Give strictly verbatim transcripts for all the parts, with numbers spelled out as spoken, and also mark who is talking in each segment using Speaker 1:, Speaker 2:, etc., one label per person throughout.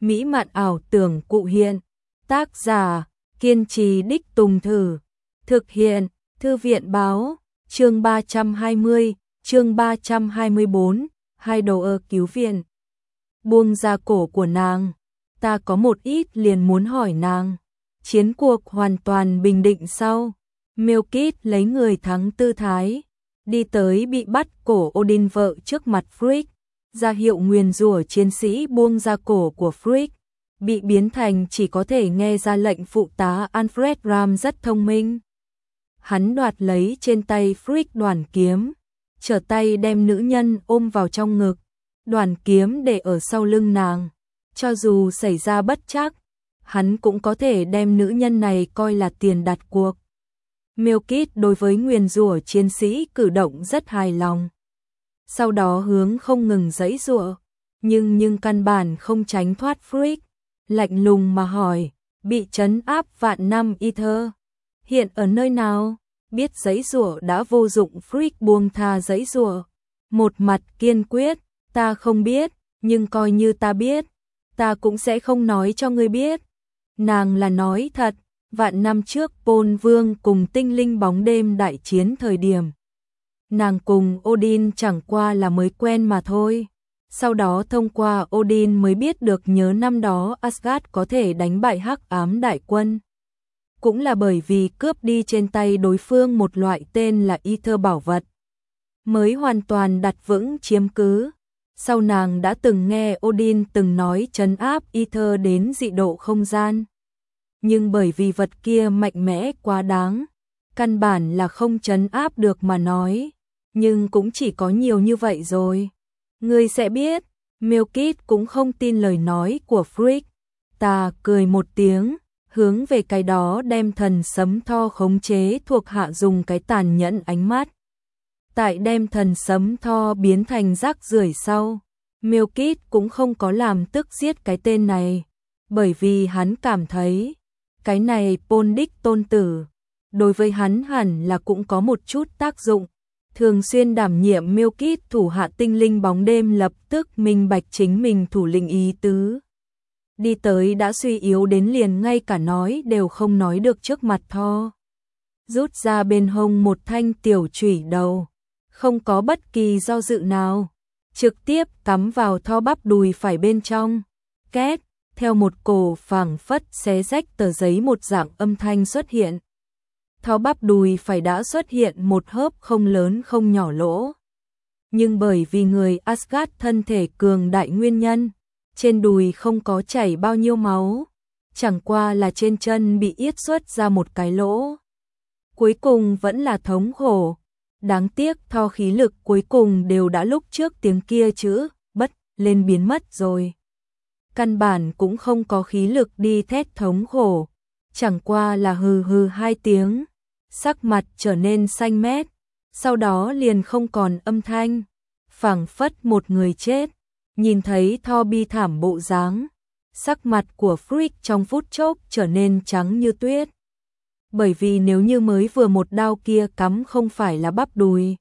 Speaker 1: mỹ mạn ảo tưởng cụ hiện. Tác giả, kiên trì đích tùng thử. Thực hiện, Thư viện báo, chương ba trăm hai mươi, chương ba trăm hai mươi bốn, hai đầu ơ cứu viện. Buông ra cổ của nàng, ta có một ít liền muốn hỏi nàng. Chiến cuộc hoàn toàn bình định sau. Milkit lấy người thắng tư thái, đi tới bị bắt cổ Odin vợ trước mặt Frigg, ra hiệu nguyền rủa chiến sĩ buông ra cổ của Frigg, bị biến thành chỉ có thể nghe ra lệnh phụ tá Alfred Ram rất thông minh. Hắn đoạt lấy trên tay Frigg đoàn kiếm, trở tay đem nữ nhân ôm vào trong ngực, đoàn kiếm để ở sau lưng nàng, cho dù xảy ra bất trắc, hắn cũng có thể đem nữ nhân này coi là tiền đặt cuộc. Milkit đối với nguyền rủa chiến sĩ cử động rất hài lòng. Sau đó hướng không ngừng giãy giụa, nhưng nhưng căn bản không tránh thoát Frigg, lạnh lùng mà hỏi, bị trấn áp vạn năm Ether, hiện ở nơi nào? Biết giãy giụa đã vô dụng, Frigg buông tha giãy giụa, một mặt kiên quyết, ta không biết, nhưng coi như ta biết, ta cũng sẽ không nói cho ngươi biết. Nàng là nói thật. Vạn năm trước Pôn Vương cùng tinh linh bóng đêm đại chiến thời điểm, nàng cùng Odin chẳng qua là mới quen mà thôi. Sau đó thông qua Odin mới biết được nhớ năm đó Asgard có thể đánh bại Hắc Ám Đại Quân. Cũng là bởi vì cướp đi trên tay đối phương một loại tên là Ether bảo vật, mới hoàn toàn đặt vững chiếm cứ. Sau nàng đã từng nghe Odin từng nói trấn áp Ether đến dị độ không gian. Nhưng bởi vì vật kia mạnh mẽ quá đáng, căn bản là không trấn áp được mà nói, nhưng cũng chỉ có nhiều như vậy rồi. Ngươi sẽ biết, Milkit cũng không tin lời nói của Frigg. Ta cười một tiếng, hướng về cái đó đem thần sấm Tho khống chế thuộc hạ dùng cái tàn nhẫn ánh mắt. Tại đem thần sấm Tho biến thành rác rưởi sau, Milkit cũng không có làm tức giết cái tên này, bởi vì hắn cảm thấy cái này Pôn đích tôn tử, đối với hắn hẳn là cũng có một chút tác dụng. Thường xuyên đảm nhiệm Milkit thủ hạ tinh linh bóng đêm lập tức minh bạch chính mình thủ lĩnh ý tứ. Đi tới đã suy yếu đến liền ngay cả nói đều không nói được trước mặt Tho. Rút ra bên hông một thanh tiểu chủy đầu, không có bất kỳ do dự nào, trực tiếp cắm vào Tho bắp đùi phải bên trong. Két, theo một cổ phảng phất xé rách tờ giấy một dạng âm thanh xuất hiện. Tho bắp đùi phải đã xuất hiện một hớp không lớn không nhỏ lỗ. Nhưng bởi vì người Asgard thân thể cường đại nguyên nhân, trên đùi không có chảy bao nhiêu máu, chẳng qua là trên chân bị yết xuất ra một cái lỗ. Cuối cùng vẫn là thống khổ. Đáng tiếc Tho khí lực cuối cùng đều đã lúc trước tiếng kia chữ bất lên biến mất rồi. Căn bản cũng không có khí lực đi thét thống khổ, chẳng qua là hừ hừ hai tiếng, sắc mặt trở nên xanh mét, sau đó liền không còn âm thanh, phảng phất một người chết. Nhìn thấy Tho bi thảm bộ dáng, sắc mặt của Frigg trong phút chốc trở nên trắng như tuyết. Bởi vì nếu như mới vừa một đao kia cắm không phải là bắp đùi,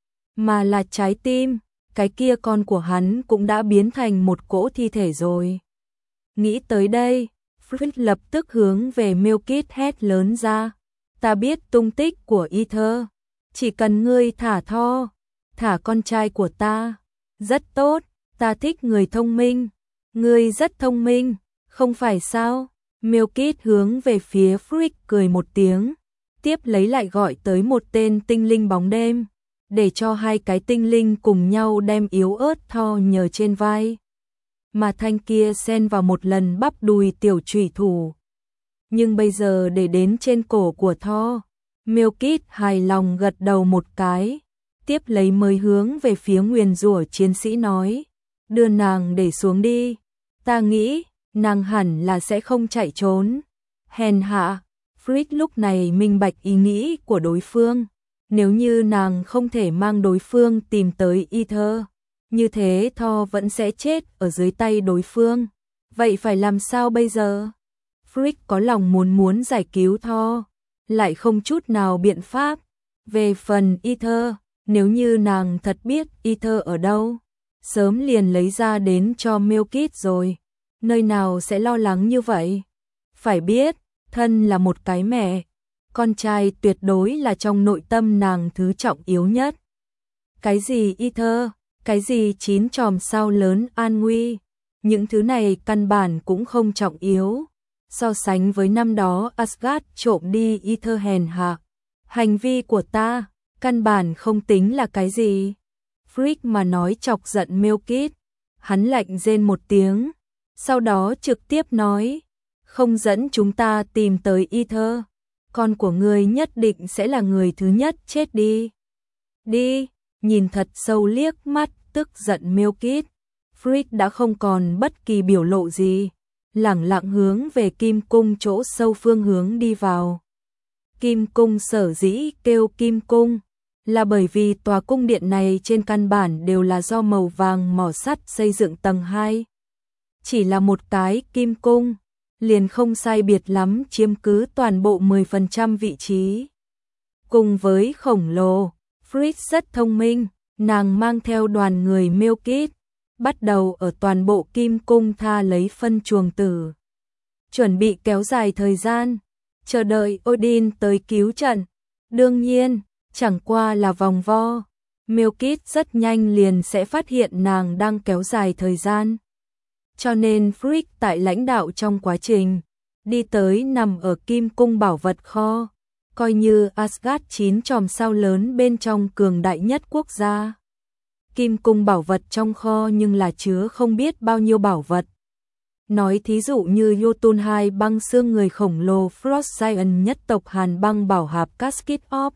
Speaker 1: mà là trái tim, cái kia con của hắn cũng đã biến thành một cỗ thi thể rồi. Nghĩ tới đây, Frigg lập tức hướng về Milkit hét lớn ra. Ta biết tung tích của Ether, chỉ cần ngươi thả Tho, thả con trai của ta. Rất tốt, ta thích người thông minh. Ngươi rất thông minh, không phải sao? Milkit hướng về phía Frigg cười một tiếng, tiếp lấy lại gọi tới một tên tinh linh bóng đêm, để cho hai cái tinh linh cùng nhau đem yếu ớt Tho nhờ trên vai. Mà thanh kia xen vào một lần bắp đùi tiểu chủy thủ. Nhưng bây giờ để đến trên cổ của Tho, Milkit hài lòng gật đầu một cái, tiếp lấy mới hướng về phía nguyền rủa chiến sĩ nói, đưa nàng để xuống đi, ta nghĩ nàng hẳn là sẽ không chạy trốn. Hèn hạ, Frigg lúc này minh bạch ý nghĩ của đối phương, nếu như nàng không thể mang đối phương tìm tới Ether, như thế Tho vẫn sẽ chết ở dưới tay đối phương. Vậy phải làm sao bây giờ? Frigg có lòng muốn muốn giải cứu Tho, lại không chút nào biện pháp. Về phần Ether, nếu như nàng thật biết Ether ở đâu, sớm liền lấy ra đến cho Milkit rồi. nơi nào sẽ lo lắng như vậy? Phải biết, thân là một cái mẹ, con trai tuyệt đối là trong nội tâm nàng thứ trọng yếu nhất. Cái gì Ether, cái gì chín chòm sao lớn an nguy, những thứ này căn bản cũng không trọng yếu. So sánh với năm đó Asgard trộm đi Ether hèn hạ, hành vi của ta, căn bản không tính là cái gì. Frigg mà nói chọc giận Melkith, hắn lạnh rên một tiếng, sau đó trực tiếp nói, không dẫn chúng ta tìm tới Ether, con của ngươi nhất định sẽ là người thứ nhất chết đi. Đi, nhìn thật sâu liếc mắt tức giận Melkith, Frigg đã không còn bất kỳ biểu lộ gì, lẳng lặng hướng về Kim Cung chỗ sâu phương hướng đi vào. Kim Cung sở dĩ kêu Kim Cung, là bởi vì tòa cung điện này trên căn bản đều là do màu vàng mỏ sắt xây dựng tầng hai. Chỉ là một cái Kim Cung, liền không sai biệt lắm chiếm cứ toàn bộ mười phần trăm vị trí. Cùng với khổng lồ, Frigg rất thông minh, nàng mang theo đoàn người Melkith, bắt đầu ở toàn bộ Kim Cung tha lấy phân chuồng tử. Chuẩn bị kéo dài thời gian, chờ đợi Odin tới cứu trận. Đương nhiên, chẳng qua là vòng vo, Melkith rất nhanh liền sẽ phát hiện nàng đang kéo dài thời gian. Cho nên Frigg tại lãnh đạo trong quá trình, đi tới nằm ở Kim Cung bảo vật kho, coi như Asgard chín chòm sao lớn bên trong cường đại nhất quốc gia. Kim Cung bảo vật trong kho nhưng là chứa không biết bao nhiêu bảo vật. Nói thí dụ như Jotun hai băng xương người khổng lồ Frost Giant nhất tộc Hàn băng bảo hạp Casket of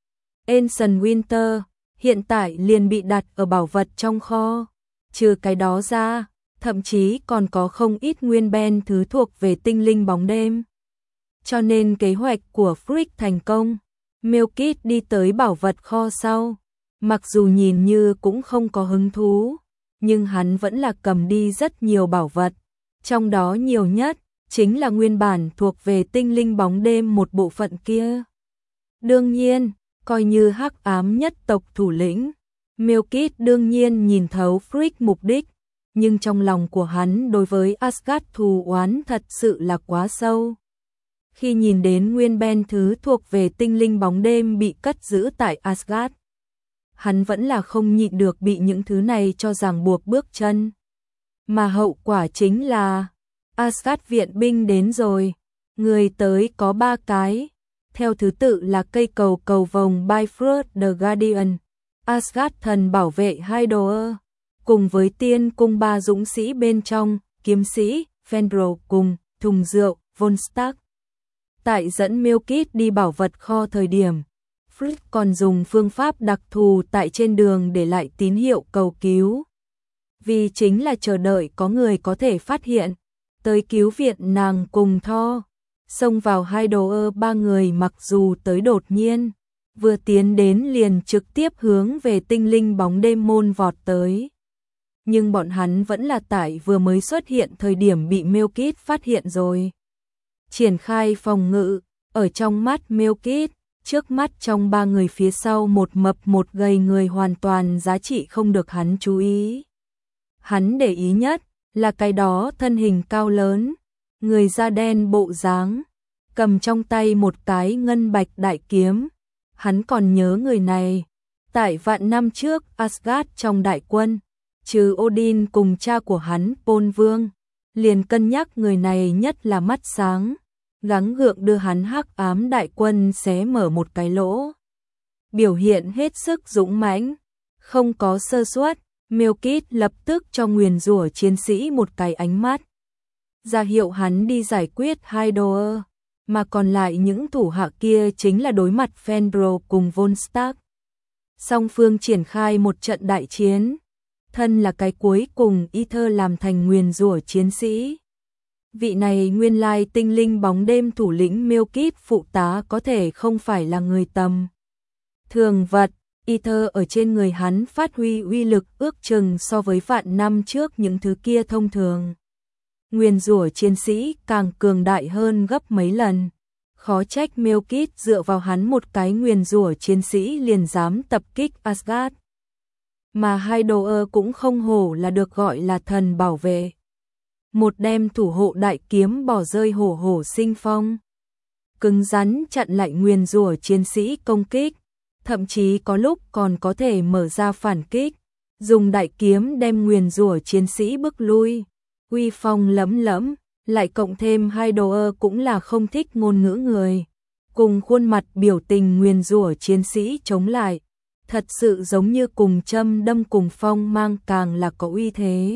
Speaker 1: Ancient Winter, hiện tại liền bị đặt ở bảo vật trong kho. Trừ cái đó ra, thậm chí còn có không ít nguyên ben thứ thuộc về tinh linh bóng đêm. Cho nên kế hoạch của Frigg thành công, Melkith đi tới bảo vật kho sau. Mặc dù nhìn như cũng không có hứng thú, nhưng hắn vẫn là cầm đi rất nhiều bảo vật. Trong đó nhiều nhất, chính là nguyên bản thuộc về tinh linh bóng đêm một bộ phận kia. Đương nhiên, coi như hắc ám nhất tộc thủ lĩnh, Melkith đương nhiên nhìn thấu Frigg mục đích, nhưng trong lòng của hắn đối với Asgard thù oán thật sự là quá sâu. Khi nhìn đến nguyên ben thứ thuộc về tinh linh bóng đêm bị cất giữ tại Asgard, hắn vẫn là không nhịn được bị những thứ này cho ràng buộc bước chân. Mà hậu quả chính là Asgard viện binh đến rồi, người tới có ba cái, theo thứ tự là cây cầu cầu vồng Bifrost the Guardian, Asgard thần bảo vệ Hydoer, cùng với tiên cung ba dũng sĩ bên trong, kiếm sĩ, Fenrir cùng thùng rượu, Volstagg. Tại dẫn Melkith đi bảo vật kho thời điểm, Frigg còn dùng phương pháp đặc thù tại trên đường để lại tín hiệu cầu cứu. Vì chính là chờ đợi có người có thể phát hiện, tới cứu viện nàng cùng Thor. Xông vào Hydoer ba người mặc dù tới đột nhiên, vừa tiến đến liền trực tiếp hướng về tinh linh bóng đêm môn vọt tới. Nhưng bọn hắn vẫn là tại vừa mới xuất hiện thời điểm bị Melkith phát hiện rồi. Triển khai phòng ngự, ở trong mắt Melkith, trước mắt trong ba người phía sau một mập một gầy người hoàn toàn giá trị không được hắn chú ý. Hắn để ý nhất là cái đó thân hình cao lớn, người da đen bộ dáng, cầm trong tay một cái ngân bạch đại kiếm. Hắn còn nhớ người này, tại vạn năm trước Asgard trong đại quân, trừ Odin cùng cha của hắn Pôn Vương, liền cân nhắc người này nhất là mắt sáng, gắng gượng đưa hắn hắc ám đại quân xé mở một cái lỗ. Biểu hiện hết sức dũng mãnh, không có sơ suất, Melkith lập tức cho nguyền rủa chiến sĩ một cái ánh mắt, ra hiệu hắn đi giải quyết Hydoer, mà còn lại những thủ hạ kia chính là đối mặt Fenrir cùng Volstagg. Song phương triển khai một trận đại chiến, thân là cái cuối cùng Ether làm thành nguyền rủa chiến sĩ. Vị này nguyên lai tinh linh bóng đêm thủ lĩnh Melkith phụ tá có thể không phải là người tầm thường vật. Ether ở trên người hắn phát huy uy lực ước chừng so với vạn năm trước những thứ kia thông thường. Nguyền rủa chiến sĩ càng cường đại hơn gấp mấy lần. Khó trách Melkith dựa vào hắn một cái nguyền rủa chiến sĩ liền dám tập kích Asgard. Mà Hydoer cũng không hổ là được gọi là thần bảo vệ. một đem thủ hộ đại kiếm bỏ rơi hổ hổ sinh phong. Cứng rắn chặn lại nguyền rủa chiến sĩ công kích, thậm chí có lúc còn có thể mở ra phản kích, dùng đại kiếm đem nguyền rủa chiến sĩ bức lui, uy phong lẫm lẫm, lại cộng thêm Hydoa cũng là không thích ngôn ngữ người, cùng khuôn mặt biểu tình nguyền rủa chiến sĩ chống lại, thật sự giống như cùng châm đâm cùng phong mang càng là có uy thế.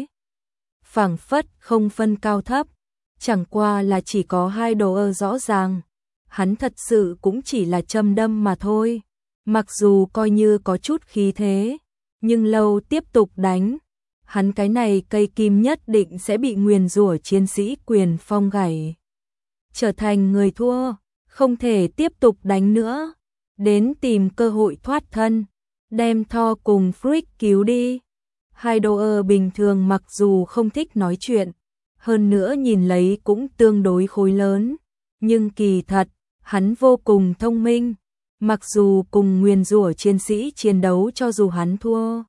Speaker 1: Phảng phất không phân cao thấp, chẳng qua là chỉ có Hydoa rõ ràng, hắn thật sự cũng chỉ là châm đâm mà thôi, mặc dù coi như có chút khí thế, nhưng lâu tiếp tục đánh, hắn cái này cây kim nhất định sẽ bị nguyền rủa chiến sĩ quyền phong gãy, trở thành người thua, không thể tiếp tục đánh nữa, đến tìm cơ hội thoát thân, đem Thor cùng Frick cứu đi. Hydoa bình thường mặc dù không thích nói chuyện, hơn nữa nhìn lấy cũng tương đối khối lớn, nhưng kỳ thật, hắn vô cùng thông minh, mặc dù cùng nguyền rủa chiến sĩ chiến đấu cho dù hắn thua,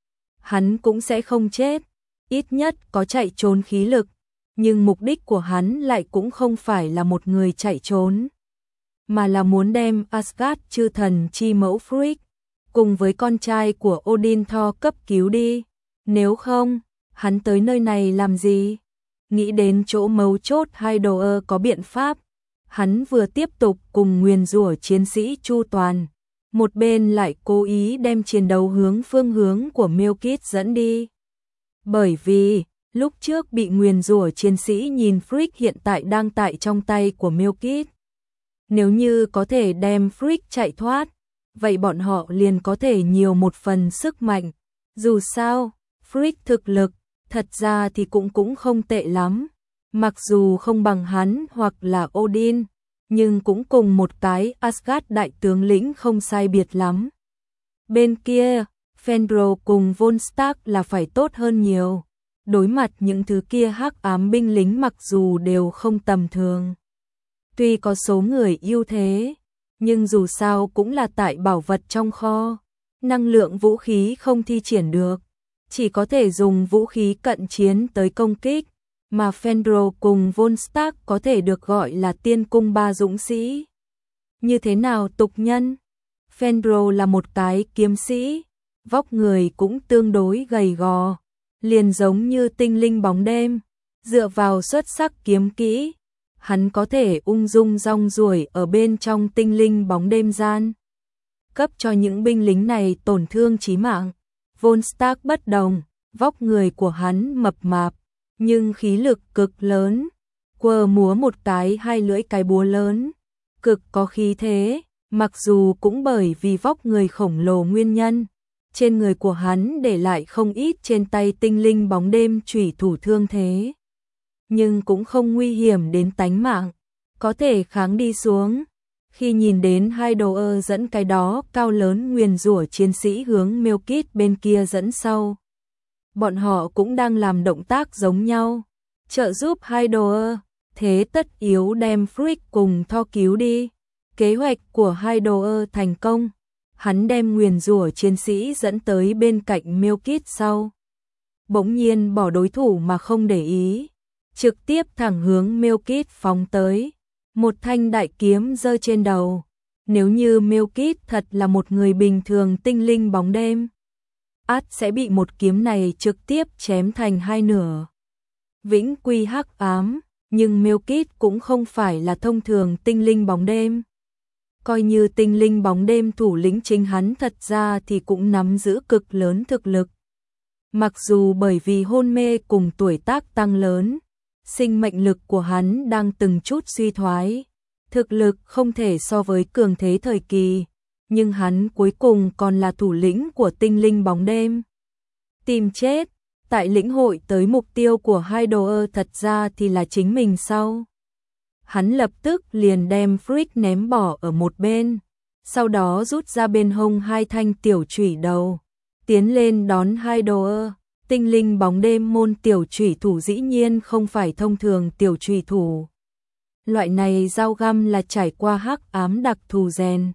Speaker 1: hắn cũng sẽ không chết, ít nhất có chạy trốn khí lực, nhưng mục đích của hắn lại cũng không phải là một người chạy trốn, mà là muốn đem Asgard chư thần chi mẫu Frigg cùng với con trai của Odin Thor cấp cứu đi, nếu không, hắn tới nơi này làm gì? Nghĩ đến chỗ mấu chốt Hydoa có biện pháp, hắn vừa tiếp tục cùng nguyền rủa chiến sĩ chu toàn, một bên lại cố ý đem chiến đấu hướng phương hướng của Milkit dẫn đi. Bởi vì, lúc trước bị nguyền rủa chiến sĩ nhìn Frick hiện tại đang tại trong tay của Milkit. Nếu như có thể đem Frick chạy thoát, vậy bọn họ liền có thể nhiều một phần sức mạnh. Dù sao, Frick thực lực, thật ra thì cũng cũng không tệ lắm. Mặc dù không bằng hắn hoặc là Odin, nhưng cũng cùng một cái Asgard đại tướng lĩnh không sai biệt lắm. Bên kia, Fenrir cùng Von Stark là phải tốt hơn nhiều. Đối mặt những thứ kia hắc ám binh lính mặc dù đều không tầm thường. Tuy có số người ưu thế, nhưng dù sao cũng là tại bảo vật trong kho. Năng lượng vũ khí không thi triển được, chỉ có thể dùng vũ khí cận chiến tới công kích. Mà Fenrir cùng Von Stark có thể được gọi là tiên cung ba dũng sĩ. Như thế nào tục nhân? Fenrir là một cái kiếm sĩ, vóc người cũng tương đối gầy gò, liền giống như tinh linh bóng đêm, dựa vào xuất sắc kiếm kỹ, hắn có thể ung dung rong ruổi ở bên trong tinh linh bóng đêm gian, cấp cho những binh lính này tổn thương chí mạng. Von Stark bất đồng, vóc người của hắn mập mạp, nhưng khí lực cực lớn, quơ múa một cái hai lưỡi cái búa lớn, cực có khí thế, mặc dù cũng bởi vì vóc người khổng lồ nguyên nhân, trên người của hắn để lại không ít trên tay tinh linh bóng đêm chủy thủ thương thế, nhưng cũng không nguy hiểm đến tánh mạng, có thể kháng đi xuống. Khi nhìn đến Hydoa dẫn cái đó cao lớn nguyền rủa chiến sĩ hướng Milkit bên kia dẫn sau, bọn họ cũng đang làm động tác giống nhau, trợ giúp Hydoa, thế tất yếu đem Frick cùng Thor cứu đi. Kế hoạch của Hydoa thành công, hắn đem nguyền rủa chiến sĩ dẫn tới bên cạnh Milkit sau. Bỗng nhiên bỏ đối thủ mà không để ý, trực tiếp thẳng hướng Milkit phóng tới, một thanh đại kiếm giơ trên đầu. Nếu như Milkit thật là một người bình thường tinh linh bóng đêm, ắt sẽ bị một kiếm này trực tiếp chém thành hai nửa. Vĩnh quy hắc ám, nhưng Milkit cũng không phải là thông thường tinh linh bóng đêm. Coi như tinh linh bóng đêm thủ lĩnh chính hắn thật ra thì cũng nắm giữ cực lớn thực lực. Mặc dù bởi vì hôn mê cùng tuổi tác tăng lớn, sinh mệnh lực của hắn đang từng chút suy thoái, thực lực không thể so với cường thế thời kỳ, nhưng hắn cuối cùng còn là thủ lĩnh của tinh linh bóng đêm. Tìm chết, tại lĩnh hội tới mục tiêu của Hydoa thật ra thì là chính mình sau. Hắn lập tức liền đem Frick ném bỏ ở một bên, sau đó rút ra bên hông hai thanh tiểu chủy đầu, tiến lên đón Hydoa. Tinh linh bóng đêm môn tiểu chủy thủ dĩ nhiên không phải thông thường tiểu chủy thủ. Loại này dao găm là trải qua hắc ám đặc thù rèn,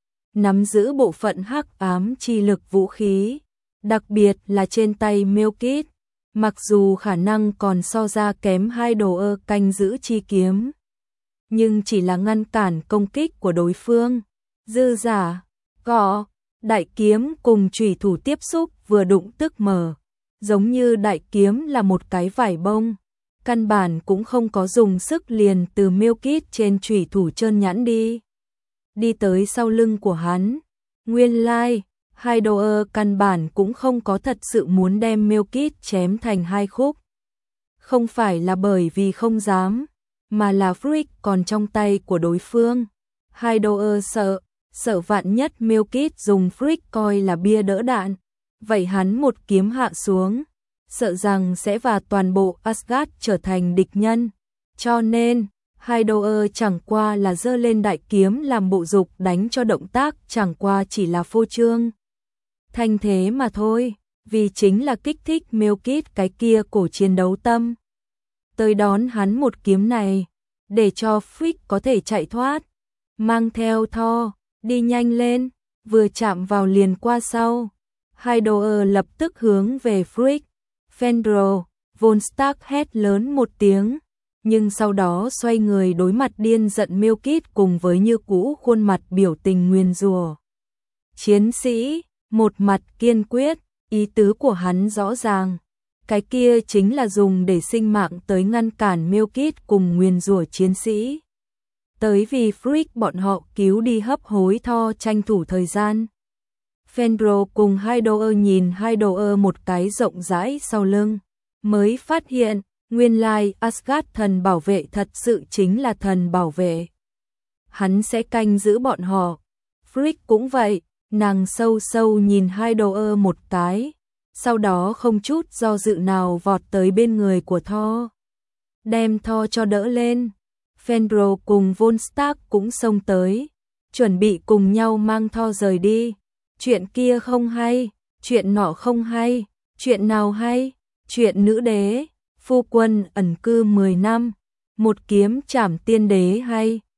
Speaker 1: nắm giữ bộ phận hắc ám chi lực vũ khí, đặc biệt là trên tay Milkit, Mặc dù khả năng còn so ra kém hai đồ ơ canh giữ chi kiếm, nhưng chỉ là ngăn cản công kích của đối phương. Dư giả, gõ, đại kiếm cùng chủy thủ tiếp xúc vừa đụng tức mở, giống như đại kiếm là một cái vải bông, căn bản cũng không có dùng sức liền từ miêu kít trên chủy thủ trơn nhẵn đi. Đi tới sau lưng của hắn, nguyên lai, like, hai đồ ơ căn bản cũng không có thật sự muốn đem miêu kít chém thành hai khúc. Không phải là bởi vì không dám, mà là Frick còn trong tay của đối phương. Hai đồ ơ sợ, sợ vạn nhất miêu kít dùng Frick coi là bia đỡ đạn. Vậy hắn một kiếm hạ xuống, sợ rằng sẽ và toàn bộ Asgard trở thành địch nhân. Cho nên, hai đồ ơ chẳng qua là giơ lên đại kiếm làm bộ dục đánh cho động tác chẳng qua chỉ là phô trương. Thanh thế mà thôi, vì chính là kích thích miêu kít cái kia cổ chiến đấu tâm. Tới đón hắn một kiếm này, để cho Frick có thể chạy thoát. Mang theo Thor, đi nhanh lên, vừa chạm vào liền qua sau. Hai đồ ơ lập tức hướng về Frick. Fenrir, Von Stark hét lớn một tiếng, nhưng sau đó xoay người đối mặt điên giận miêu kít cùng với như cũ khuôn mặt biểu tình nguyền rủa. Chiến sĩ, một mặt kiên quyết, ý tứ của hắn rõ ràng. Cái kia chính là dùng để sinh mạng tới ngăn cản miêu kít cùng nguyền rủa chiến sĩ. Tới vì Frick bọn họ cứu đi hấp hối Thor tranh thủ thời gian. Fenrir cùng hai đồ ơ nhìn hai đồ ơ một cái rộng rãi sau lưng, mới phát hiện, nguyên lai Asgard thần bảo vệ thật sự chính là thần bảo vệ. Hắn sẽ canh giữ bọn họ. Frick cũng vậy, nàng sâu sâu nhìn hai đồ ơ một cái, sau đó không chút do dự nào vọt tới bên người của Thor. Đem Thor cho đỡ lên. Fenrir cùng Von Stark cũng xông tới, chuẩn bị cùng nhau mang Thor rời đi. Chuyện kia không hay, chuyện nọ không hay, chuyện nào hay, chuyện nữ đế, phu quân ẩn cư mười năm, một kiếm chảm tiên đế hay.